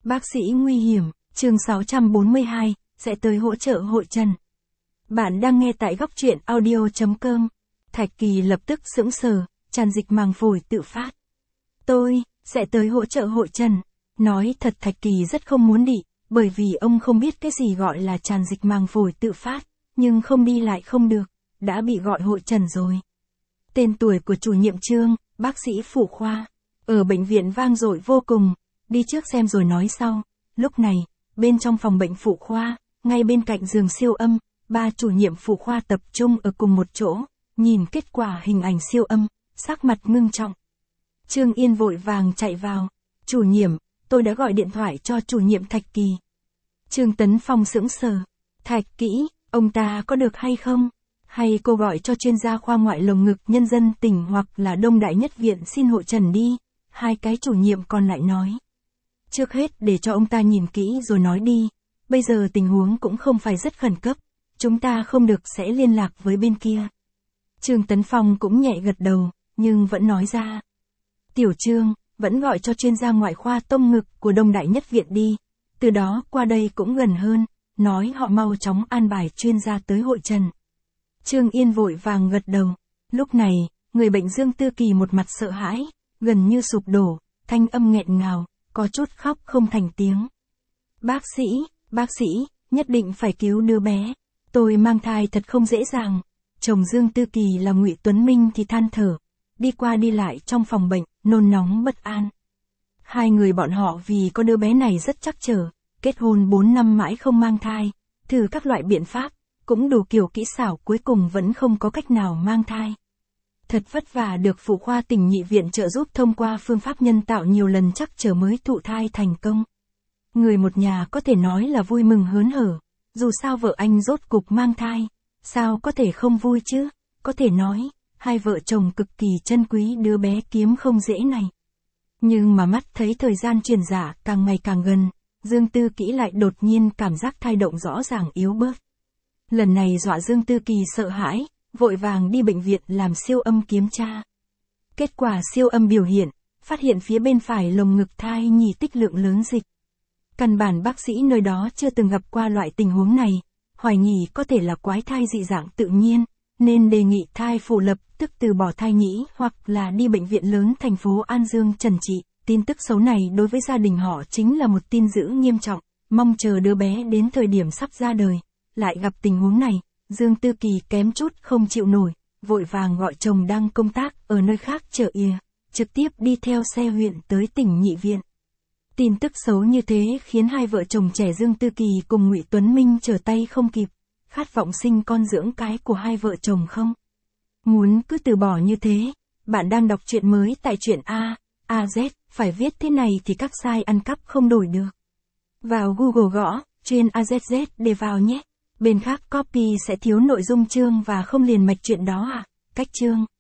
Bác sĩ nguy hiểm, chương 642, sẽ tới hỗ trợ hội Trần. Bạn đang nghe tại góc truyện audio.com. Thạch Kỳ lập tức sững sờ, tràn dịch màng phổi tự phát. Tôi, sẽ tới hỗ trợ hội Trần. Nói thật Thạch Kỳ rất không muốn đi, bởi vì ông không biết cái gì gọi là tràn dịch màng phổi tự phát, nhưng không đi lại không được, đã bị gọi hội Trần rồi. Tên tuổi của chủ nhiệm Trương, bác sĩ phụ khoa, ở bệnh viện vang dội vô cùng, đi trước xem rồi nói sau. Lúc này, bên trong phòng bệnh phụ khoa, ngay bên cạnh giường siêu âm, ba chủ nhiệm phụ khoa tập trung ở cùng một chỗ, nhìn kết quả hình ảnh siêu âm, sắc mặt ngưng trọng. Trương Yên vội vàng chạy vào. Chủ nhiệm, tôi đã gọi điện thoại cho chủ nhiệm Thạch Kỳ. Trương Tấn Phong sững sờ. Thạch Kỷ, ông ta có được hay không? Hay cô gọi cho chuyên gia khoa ngoại lồng ngực nhân dân tỉnh hoặc là Đông Đại Nhất Viện xin hội Trần đi. Hai cái chủ nhiệm còn lại nói. Trước hết để cho ông ta nhìn kỹ rồi nói đi. Bây giờ tình huống cũng không phải rất khẩn cấp. Chúng ta không được sẽ liên lạc với bên kia. Trương Tấn Phong cũng nhẹ gật đầu, nhưng vẫn nói ra. Tiểu Trương, vẫn gọi cho chuyên gia ngoại khoa tông ngực của Đông Đại Nhất Viện đi. Từ đó qua đây cũng gần hơn, nói họ mau chóng an bài chuyên gia tới hội Trần. Trương Yên vội vàng gật đầu. Lúc này, người bệnh Dương Tư Kỳ một mặt sợ hãi, gần như sụp đổ, thanh âm nghẹn ngào, có chút khóc không thành tiếng. Bác sĩ, nhất định phải cứu đứa bé. Tôi mang thai thật không dễ dàng. Chồng Dương Tư Kỳ là Ngụy Tuấn Minh thì than thở, đi qua đi lại trong phòng bệnh, nôn nóng bất an. Hai người bọn họ vì có đứa bé này rất trắc trở, kết hôn 4 năm mãi không mang thai, thử các loại biện pháp, cũng đủ kiểu kỹ xảo cuối cùng vẫn không có cách nào mang thai. Thật vất vả được phụ khoa tỉnh Nhị Viện trợ giúp thông qua phương pháp nhân tạo nhiều lần trắc trở mới thụ thai thành công. Người một nhà có thể nói là vui mừng hớn hở, dù sao vợ anh rốt cục mang thai, sao có thể không vui chứ, có thể nói, hai vợ chồng cực kỳ trân quý đứa bé kiếm không dễ này. Nhưng mà mắt thấy thời gian truyền dạ càng ngày càng gần, Dương Tư Kỷ lại đột nhiên cảm giác thai động rõ ràng yếu bớt. Lần này dọa Dương Tư Kỳ sợ hãi, vội vàng đi bệnh viện làm siêu âm kiểm tra. Kết quả siêu âm biểu hiện, phát hiện phía bên phải lồng ngực thai nhi tích lượng lớn dịch. Căn bản bác sĩ nơi đó chưa từng gặp qua loại tình huống này, hoài nghi có thể là quái thai dị dạng tự nhiên, nên đề nghị thai phụ lập tức từ bỏ thai nhĩ hoặc là đi bệnh viện lớn thành phố An Dương trần trị. Tin tức xấu này đối với gia đình họ chính là một tin dữ nghiêm trọng, mong chờ đứa bé đến thời điểm sắp ra đời. Lại gặp tình huống này, Dương Tư Kỳ kém chút không chịu nổi, vội vàng gọi chồng đang công tác ở nơi khác chợ Ỉa, trực tiếp đi theo xe huyện tới tỉnh Nhị Viện. Tin tức xấu như thế khiến hai vợ chồng trẻ Dương Tư Kỳ cùng Ngụy Tuấn Minh trở tay không kịp, khát vọng sinh con dưỡng cái của hai vợ chồng không. Muốn cứ từ bỏ như thế, bạn đang đọc truyện mới tại truyện AZ, phải viết thế này thì các site ăn cắp không đổi được. Vào Google gõ, truyện AZZ để vào nhé. Bên khác copy sẽ thiếu nội dung chương và không liền mạch chuyện đó à? Cách chương